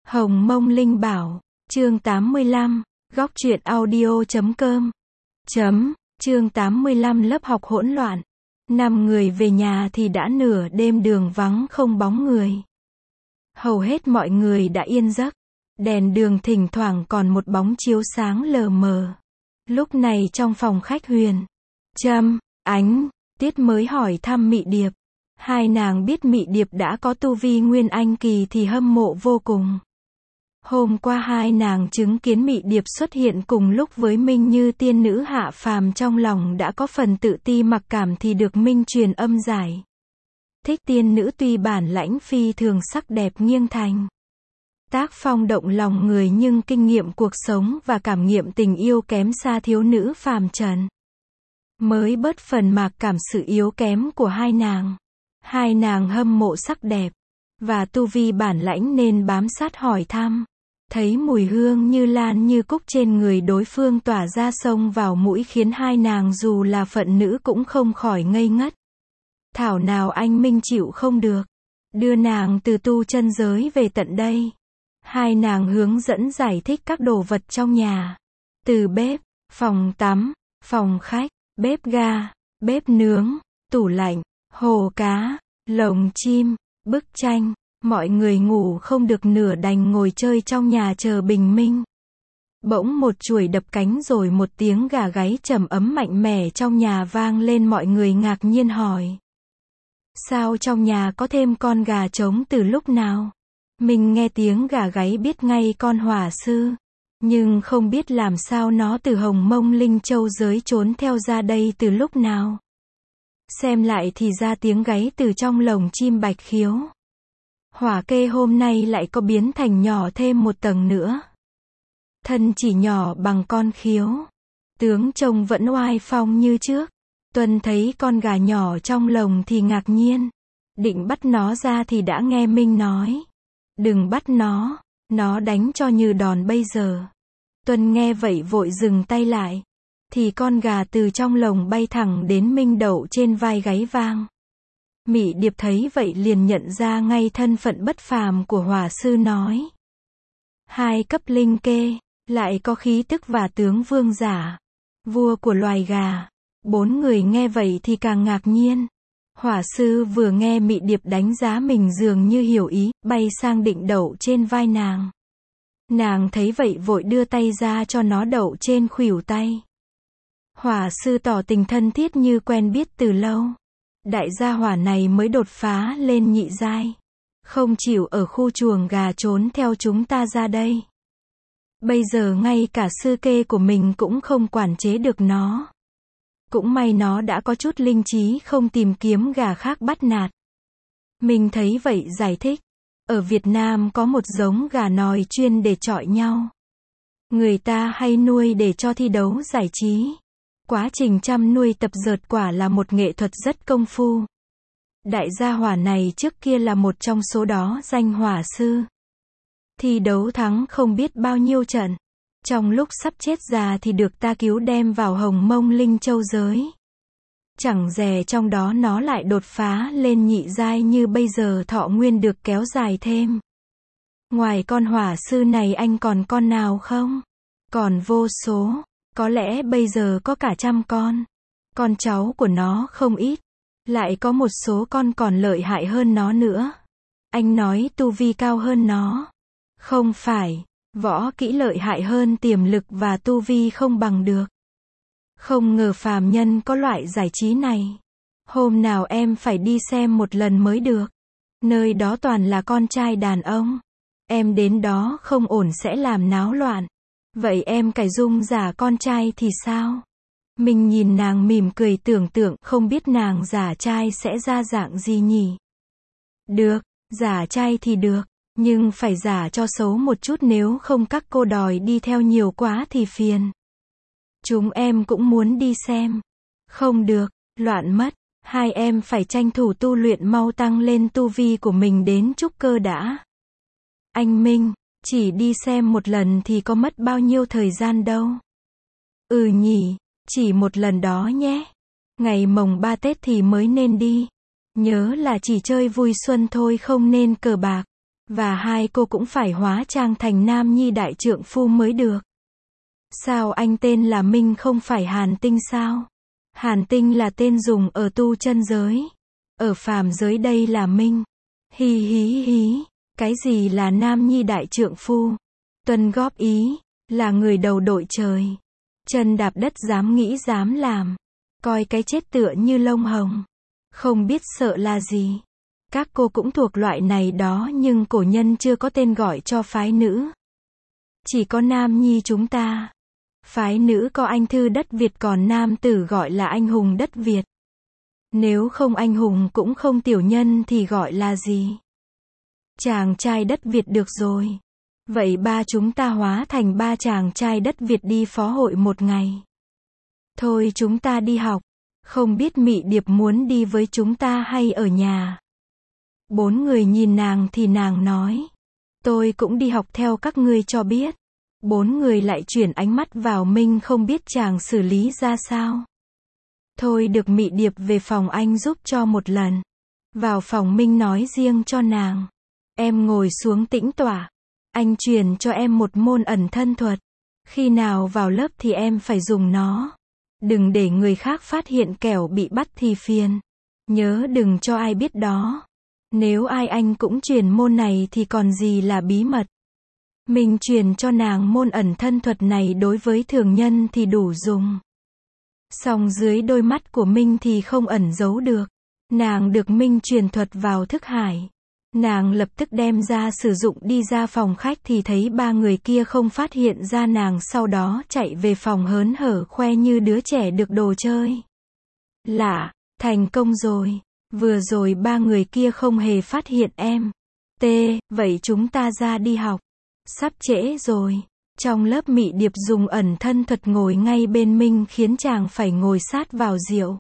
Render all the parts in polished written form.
Hồng Mông Linh Bảo, chương 85, góc truyện audio.com. Chương 85 lớp học hỗn loạn. 5 người về nhà thì đã nửa đêm đường vắng không bóng người. Hầu hết mọi người đã yên giấc. Đèn đường thỉnh thoảng còn một bóng chiếu sáng lờ mờ. Lúc này trong phòng khách Huyền, Trâm, Ánh, Tiết mới hỏi thăm Mị Điệp. Hai nàng biết Mị Điệp đã có tu vi Nguyên Anh kỳ thì hâm mộ vô cùng. Hôm qua hai nàng chứng kiến Mị Điệp xuất hiện cùng lúc với Minh như tiên nữ hạ phàm, trong lòng đã có phần tự ti mặc cảm thì được Minh truyền âm giải thích tiên nữ tuy bản lãnh phi thường sắc đẹp nghiêng thành tác phong động lòng người, nhưng kinh nghiệm cuộc sống và cảm nghiệm tình yêu kém xa thiếu nữ phàm trần. Mới bớt phần mặc cảm sự yếu kém của hai nàng. Hai nàng hâm mộ sắc đẹp và tu vi bản lãnh nên bám sát hỏi thăm. Thấy mùi hương như lan như cúc trên người đối phương tỏa ra xông vào mũi khiến hai nàng dù là phận nữ cũng không khỏi ngây ngất. Thảo nào anh Minh chịu không được đưa nàng từ tu chân giới về tận đây. Hai nàng hướng dẫn giải thích các đồ vật trong nhà. Từ bếp, phòng tắm, phòng khách, bếp ga, bếp nướng, tủ lạnh, hồ cá, lồng chim, bức tranh. Mọi người ngủ không được nửa đành ngồi chơi trong nhà chờ bình minh. Bỗng một chuỗi đập cánh rồi một tiếng gà gáy trầm ấm mạnh mẽ trong nhà vang lên, mọi người ngạc nhiên hỏi. Sao trong nhà có thêm con gà trống từ lúc nào? Mình nghe tiếng gà gáy biết ngay con hỏa sư. Nhưng không biết làm sao nó từ Hồng Mông Linh Châu giới trốn theo ra đây từ lúc nào. Xem lại thì ra tiếng gáy từ trong lồng chim bạch khiếu. Hỏa kê hôm nay lại có biến thành nhỏ thêm một tầng nữa. Thân chỉ nhỏ bằng con khiếu. Tướng trông vẫn oai phong như trước. Tuân thấy con gà nhỏ trong lồng thì ngạc nhiên. Định bắt nó ra thì đã nghe Minh nói. Đừng bắt nó đánh cho như đòn bây giờ. Tuân nghe vậy vội dừng tay lại. Thì con gà từ trong lồng bay thẳng đến Minh đậu trên vai gáy vang. Mị Điệp thấy vậy liền nhận ra ngay thân phận bất phàm của hỏa sư, nói. 2 cấp linh kê, lại có khí tức và tướng vương giả, vua của loài gà. 4 người nghe vậy thì càng ngạc nhiên. Hỏa sư vừa nghe Mị Điệp đánh giá mình dường như hiểu ý, bay sang định đậu trên vai nàng. Nàng thấy vậy vội đưa tay ra cho nó đậu trên khuỷu tay. Hỏa sư tỏ tình thân thiết như quen biết từ lâu. Đại gia hỏa này mới đột phá lên nhị giai. Không chịu ở khu chuồng gà trốn theo chúng ta ra đây. Bây giờ ngay cả sư kê của mình cũng không quản chế được nó. Cũng may nó đã có chút linh trí không tìm kiếm gà khác bắt nạt. Mình thấy vậy giải thích. Ở Việt Nam có một giống gà nòi chuyên để chọi nhau. Người ta hay nuôi để cho thi đấu giải trí. Quá trình chăm nuôi tập dượt quả là một nghệ thuật rất công phu. Đại gia hỏa này trước kia là một trong số đó, danh hỏa sư. Thi đấu thắng không biết bao nhiêu trận. Trong lúc sắp chết già thì được ta cứu đem vào Hồng Mông Linh Châu giới. Chẳng dè trong đó nó lại đột phá lên nhị giai, như bây giờ thọ nguyên được kéo dài thêm. Ngoài con hỏa sư này anh còn con nào không? Còn vô số. Có lẽ bây giờ có cả 100 con. Con cháu của nó không ít. Lại có một số con còn lợi hại hơn nó nữa. Anh nói tu vi cao hơn nó. Không phải. Võ kỹ lợi hại hơn, tiềm lực và tu vi không bằng được. Không ngờ phàm nhân có loại giải trí này. Hôm nào em phải đi xem một lần mới được. Nơi đó toàn là con trai đàn ông. Em đến đó không ổn sẽ làm náo loạn. Vậy em cải dung giả con trai thì sao? Mình nhìn nàng mỉm cười, tưởng tượng không biết nàng giả trai sẽ ra dạng gì nhỉ? Được, giả trai thì được, nhưng phải giả cho xấu một chút, nếu không các cô đòi đi theo nhiều quá thì phiền. Chúng em cũng muốn đi xem. Không được, loạn mất. Hai em phải tranh thủ tu luyện, mau tăng lên tu vi của mình đến trúc cơ đã. Anh Minh, chỉ đi xem một lần thì có mất bao nhiêu thời gian đâu. Ừ nhỉ, chỉ một lần đó nhé. Ngày mồng 3 Tết thì mới nên đi. Nhớ là chỉ chơi vui xuân thôi, không nên cờ bạc. Và hai cô cũng phải hóa trang thành nam nhi đại trượng phu mới được. Sao anh tên là Minh không phải Hàn Tinh sao? Hàn Tinh là tên dùng ở tu chân giới. Ở phàm giới đây là Minh. Hi hí hí. Cái gì là nam nhi đại trượng phu? Tuân góp ý. Là người đầu đội trời. Chân đạp đất dám nghĩ dám làm. Coi cái chết tựa như lông hồng. Không biết sợ là gì. Các cô cũng thuộc loại này đó nhưng cổ nhân chưa có tên gọi cho phái nữ. Chỉ có nam nhi chúng ta. Phái nữ có anh thư đất Việt còn nam tử gọi là anh hùng đất Việt. Nếu không anh hùng cũng không tiểu nhân thì gọi là gì? Chàng trai đất Việt được rồi. Vậy ba chúng ta hóa thành ba chàng trai đất Việt đi phó hội một ngày. Thôi chúng ta đi học. Không biết Mị Điệp muốn đi với chúng ta hay ở nhà. Bốn người nhìn nàng thì nàng nói. Tôi cũng đi học theo các ngươi cho biết. Bốn người lại chuyển ánh mắt vào Minh không biết chàng xử lý ra sao. Thôi được Mị Điệp về phòng anh giúp cho một lần. Vào phòng Minh nói riêng cho nàng. Em ngồi xuống tĩnh tọa. Anh truyền cho em một môn ẩn thân thuật. Khi nào vào lớp thì em phải dùng nó. Đừng để người khác phát hiện kẻo bị bắt thì phiền. Nhớ đừng cho ai biết đó. Nếu ai anh cũng truyền môn này thì còn gì là bí mật. Mình truyền cho nàng môn ẩn thân thuật này đối với thường nhân thì đủ dùng. Song dưới đôi mắt của Minh thì không ẩn giấu được. Nàng được Minh truyền thuật vào thức hải. Nàng lập tức đem ra sử dụng đi ra phòng khách thì thấy ba người kia không phát hiện ra nàng sau đó chạy về phòng hớn hở khoe như đứa trẻ được đồ chơi. Lạ, thành công rồi. Vừa rồi ba người kia không hề phát hiện em. Vậy chúng ta ra đi học. Sắp trễ rồi. Trong lớp Mị Điệp dùng ẩn thân thuật ngồi ngay bên Minh khiến chàng phải ngồi sát vào Diệu.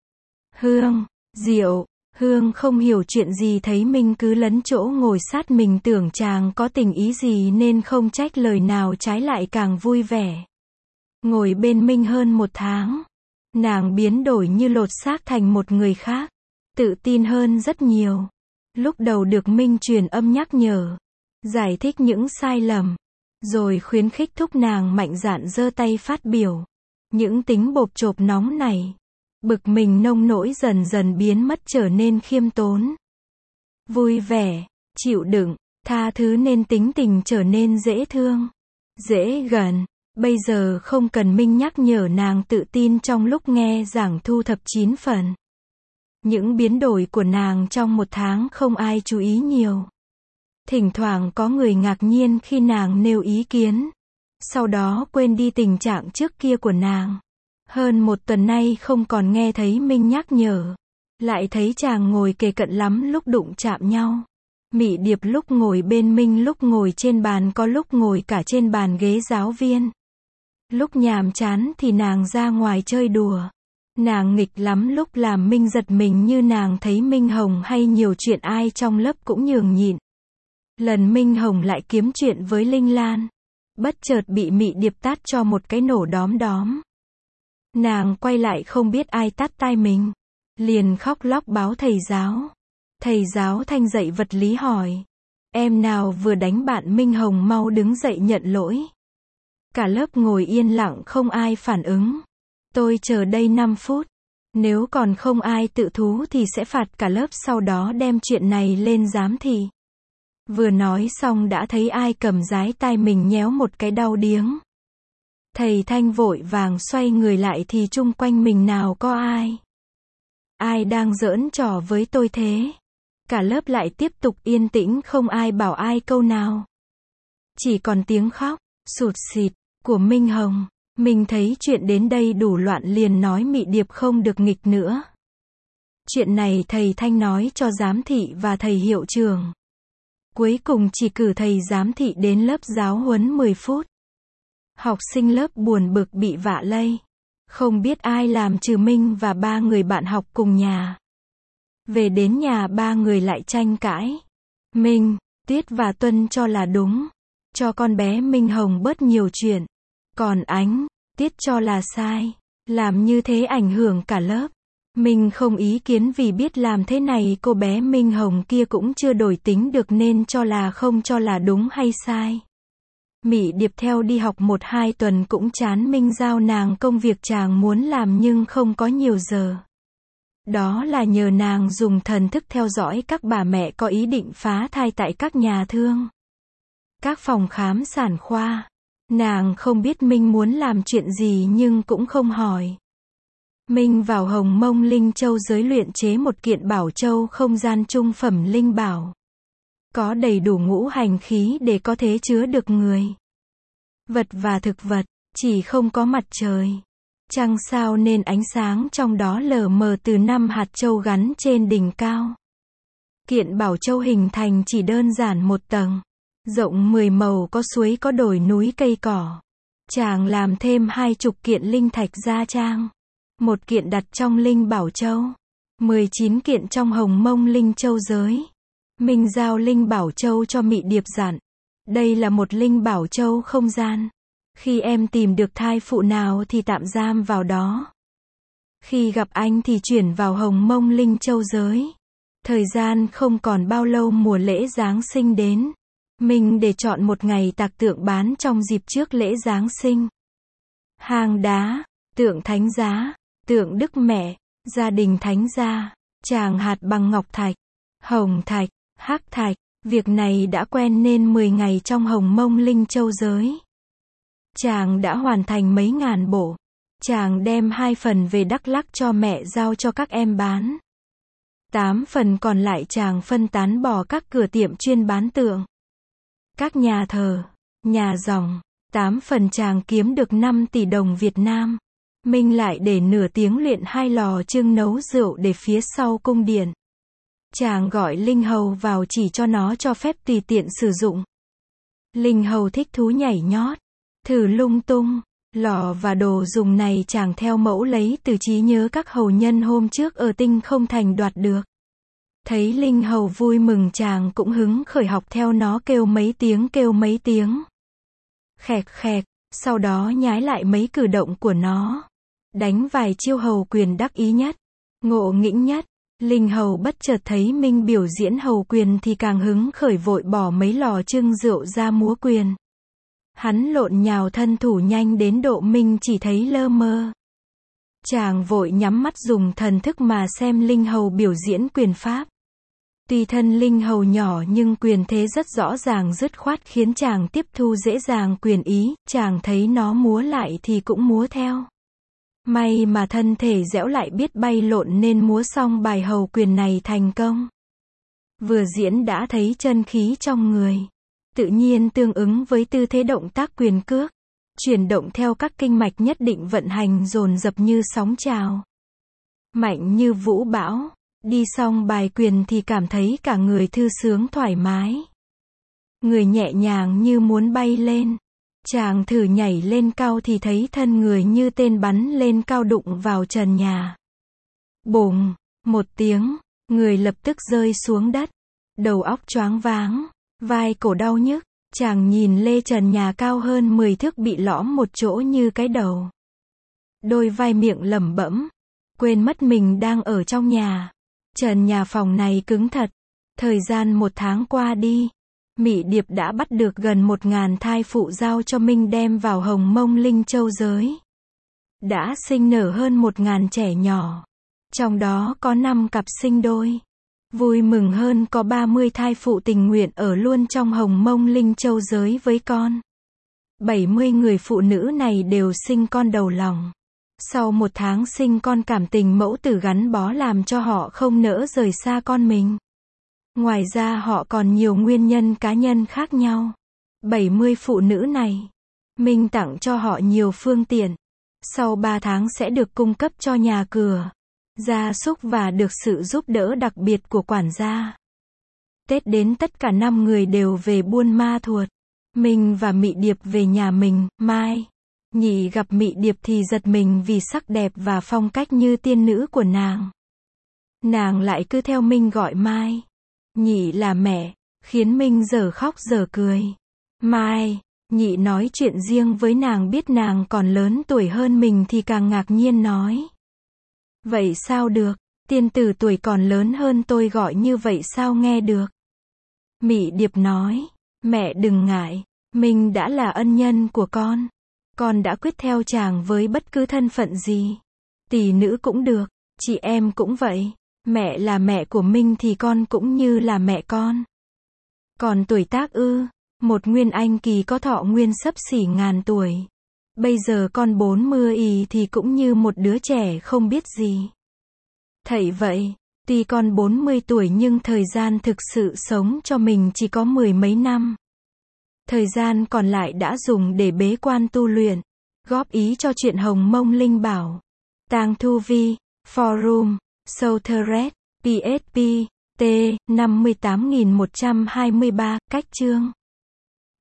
Hương không hiểu chuyện gì thấy Minh cứ lấn chỗ ngồi sát mình tưởng chàng có tình ý gì nên không trách lời nào trái lại càng vui vẻ. Ngồi bên Minh hơn một tháng. Nàng biến đổi như lột xác thành một người khác. Tự tin hơn rất nhiều. Lúc đầu được Minh truyền âm nhắc nhở. Giải thích những sai lầm. Rồi khuyến khích thúc nàng mạnh dạn giơ tay phát biểu. Những tính bộp chộp nóng này. Bực mình nông nỗi dần dần biến mất trở nên khiêm tốn. Vui vẻ, chịu đựng, tha thứ nên tính tình trở nên dễ thương, dễ gần. Bây giờ không cần Minh nhắc nhở nàng tự tin trong lúc nghe giảng thu thập 9 phần. Những biến đổi của nàng trong một tháng không ai chú ý nhiều. Thỉnh thoảng có người ngạc nhiên khi nàng nêu ý kiến. Sau đó quên đi tình trạng trước kia của nàng. Hơn một tuần nay không còn nghe thấy Minh nhắc nhở. Lại thấy chàng ngồi kề cận lắm lúc đụng chạm nhau. Mị Điệp lúc ngồi bên Minh lúc ngồi trên bàn có lúc ngồi cả trên bàn ghế giáo viên. Lúc nhàm chán thì nàng ra ngoài chơi đùa. Nàng nghịch lắm lúc làm Minh giật mình như nàng thấy Minh Hồng hay nhiều chuyện ai trong lớp cũng nhường nhịn. Lần Minh Hồng lại kiếm chuyện với Linh Lan. Bất chợt bị Mị Điệp tát cho một cái nổ đóm đóm. Nàng quay lại không biết ai tát tai mình. Liền khóc lóc báo thầy giáo. Thầy giáo thanh dạy vật lý hỏi. Em nào vừa đánh bạn Minh Hồng mau đứng dậy nhận lỗi. Cả lớp ngồi yên lặng không ai phản ứng. Tôi chờ đây 5 phút. Nếu còn không ai tự thú thì sẽ phạt cả lớp sau đó đem chuyện này lên giám thị. Vừa nói xong đã thấy ai cầm dái tai mình nhéo một cái đau điếng. Thầy Thanh vội vàng xoay người lại thì chung quanh mình nào có ai. Ai đang giỡn trò với tôi thế? Cả lớp lại tiếp tục yên tĩnh không ai bảo ai câu nào. Chỉ còn tiếng khóc, sụt sịt, của Minh Hồng. Mình thấy chuyện đến đây đủ loạn liền nói Mị Điệp không được nghịch nữa. Chuyện này thầy Thanh nói cho giám thị và thầy hiệu trưởng. Cuối cùng chỉ cử thầy giám thị đến lớp giáo huấn 10 phút. Học sinh lớp buồn bực bị vạ lây. Không biết ai làm trừ Minh và ba người bạn học cùng nhà. Về đến nhà ba người lại tranh cãi. Minh, Tuyết và Tuân cho là đúng. Cho con bé Minh Hồng bớt nhiều chuyện. Còn Ánh, Tiết cho là sai. Làm như thế ảnh hưởng cả lớp. Minh không ý kiến vì biết làm thế này cô bé Minh Hồng kia cũng chưa đổi tính được nên cho là không cho là đúng hay sai. Mị Điệp theo đi học 1-2 tuần cũng chán Minh giao nàng công việc chàng muốn làm nhưng không có nhiều giờ. Đó là nhờ nàng dùng thần thức theo dõi các bà mẹ có ý định phá thai tại các nhà thương, các phòng khám sản khoa. Nàng không biết Minh muốn làm chuyện gì nhưng cũng không hỏi. Minh vào Hồng Mông Linh Châu giới luyện chế một kiện bảo châu không gian trung phẩm linh bảo. Có đầy đủ ngũ hành khí để có thể chứa được người, vật và thực vật, chỉ không có mặt trời, trăng sao nên ánh sáng trong đó lờ mờ từ 5 hạt châu gắn trên đỉnh cao. Kiện bảo châu hình thành chỉ đơn giản một tầng, rộng 10 màu, có suối có đồi núi cây cỏ. Chàng làm thêm 20 kiện linh thạch gia trang. Một kiện đặt trong linh bảo châu, 19 kiện trong Hồng Mông Linh Châu giới. Minh giao linh bảo châu cho Mị Điệp dặn, đây là một linh bảo châu không gian. Khi em tìm được thai phụ nào thì tạm giam vào đó. Khi gặp anh thì chuyển vào Hồng Mông Linh Châu giới. Thời gian không còn bao lâu mùa lễ Giáng sinh đến. Minh để chọn một ngày tạc tượng bán trong dịp trước lễ Giáng sinh. Hang đá, tượng thánh giá, tượng Đức Mẹ, gia đình thánh gia, tràng hạt bằng ngọc thạch, hồng thạch, hắc thạch. Việc này đã quen nên 10 ngày trong Hồng Mông Linh Châu giới. Chàng đã hoàn thành mấy ngàn bộ. Chàng đem 2 phần về Đắk Lắk cho mẹ giao cho các em bán. 8 phần còn lại chàng phân tán bỏ các cửa tiệm chuyên bán tượng, các nhà thờ, nhà dòng. 8 phần chàng kiếm được 5 tỷ đồng Việt Nam. Minh lại để nửa tiếng luyện 2 lò chưng nấu rượu để phía sau cung điện. Chàng gọi Linh Hầu vào chỉ cho nó cho phép tùy tiện sử dụng. Linh Hầu thích thú nhảy nhót, thử lung tung. Lò và đồ dùng này chàng theo mẫu lấy từ trí nhớ các hầu nhân hôm trước ở Tinh Không Thành đoạt được. Thấy Linh Hầu vui mừng chàng cũng hứng khởi học theo nó kêu mấy tiếng. Khẹt khẹt, sau đó nhái lại mấy cử động của nó. Đánh vài chiêu hầu quyền đắc ý nhất, ngộ nghĩnh nhất. Linh Hầu bất chợt thấy Minh biểu diễn hầu quyền thì càng hứng khởi vội bỏ mấy lò chưng rượu ra múa quyền. Hắn lộn nhào thân thủ nhanh đến độ Minh chỉ thấy lơ mơ. Chàng vội nhắm mắt dùng thần thức mà xem Linh Hầu biểu diễn quyền pháp. Tuy thân Linh Hầu nhỏ nhưng quyền thế rất rõ ràng dứt khoát khiến chàng tiếp thu dễ dàng quyền ý, chàng thấy nó múa lại thì cũng múa theo. May mà thân thể dẻo lại biết bay lộn nên múa xong bài hầu quyền này thành công. Vừa diễn đã thấy chân khí trong người, tự nhiên tương ứng với tư thế động tác quyền cước, chuyển động theo các kinh mạch nhất định vận hành dồn dập như sóng trào, mạnh như vũ bão. Đi xong bài quyền thì cảm thấy cả người thư sướng thoải mái, người nhẹ nhàng như muốn bay lên. Chàng thử nhảy lên cao thì thấy thân người như tên bắn lên cao đụng vào trần nhà. Bùng, một tiếng, người lập tức rơi xuống đất, đầu óc choáng váng, vai cổ đau nhức. Chàng nhìn lê trần nhà cao hơn 10 thước bị lõm một chỗ như cái đầu. Đôi vai miệng lẩm bẩm, quên mất mình đang ở trong nhà. Trần nhà phòng này cứng thật. Thời gian 1 tháng qua đi, Mị Điệp đã bắt được gần 1000 thai phụ giao cho Minh đem vào Hồng Mông Linh Châu giới. Đã sinh nở hơn 1000 trẻ nhỏ. Trong đó có 5 cặp sinh đôi. Vui mừng hơn có 30 thai phụ tình nguyện ở luôn trong Hồng Mông Linh Châu giới với con. 70 người phụ nữ này đều sinh con đầu lòng. Sau 1 tháng sinh con cảm tình mẫu tử gắn bó làm cho họ không nỡ rời xa con mình. Ngoài ra họ còn nhiều nguyên nhân cá nhân khác nhau. 70 phụ nữ này, Minh tặng cho họ nhiều phương tiện. Sau 3 tháng sẽ được cung cấp cho nhà cửa, gia súc và được sự giúp đỡ đặc biệt của quản gia. Tết đến tất cả 5 người đều về Buôn Ma Thuột. Minh và Mị Điệp về nhà mình. Mai Nhị gặp Mị Điệp thì giật mình vì sắc đẹp và phong cách như tiên nữ của nàng. Nàng lại cứ theo Minh gọi Mai Nhị là mẹ, khiến Minh giờ khóc giờ cười. Mai Nhị nói chuyện riêng với nàng biết nàng còn lớn tuổi hơn mình thì càng ngạc nhiên nói. Vậy sao được? Tiên tử tuổi còn lớn hơn tôi gọi như vậy sao nghe được? Mị Điệp nói, mẹ đừng ngại, mình đã là ân nhân của con đã quyết theo chàng với bất cứ thân phận gì. Tỷ nữ cũng được, chị em cũng vậy, mẹ là mẹ của Minh thì con cũng như là mẹ con. Còn tuổi tác ư, một nguyên anh kỳ có thọ nguyên xấp xỉ ngàn tuổi. Bây giờ con 40 ì thì cũng như một đứa trẻ không biết gì. Thảy vậy, tuy con 40 tuổi nhưng thời gian thực sự sống cho mình chỉ có 10 mấy năm. Thời gian còn lại đã dùng để bế quan tu luyện, góp ý cho chuyện Hồng Mông Linh Bảo, Tang Thu Vi, Forum, Soulthread, PSP, T, 58123, cách chương.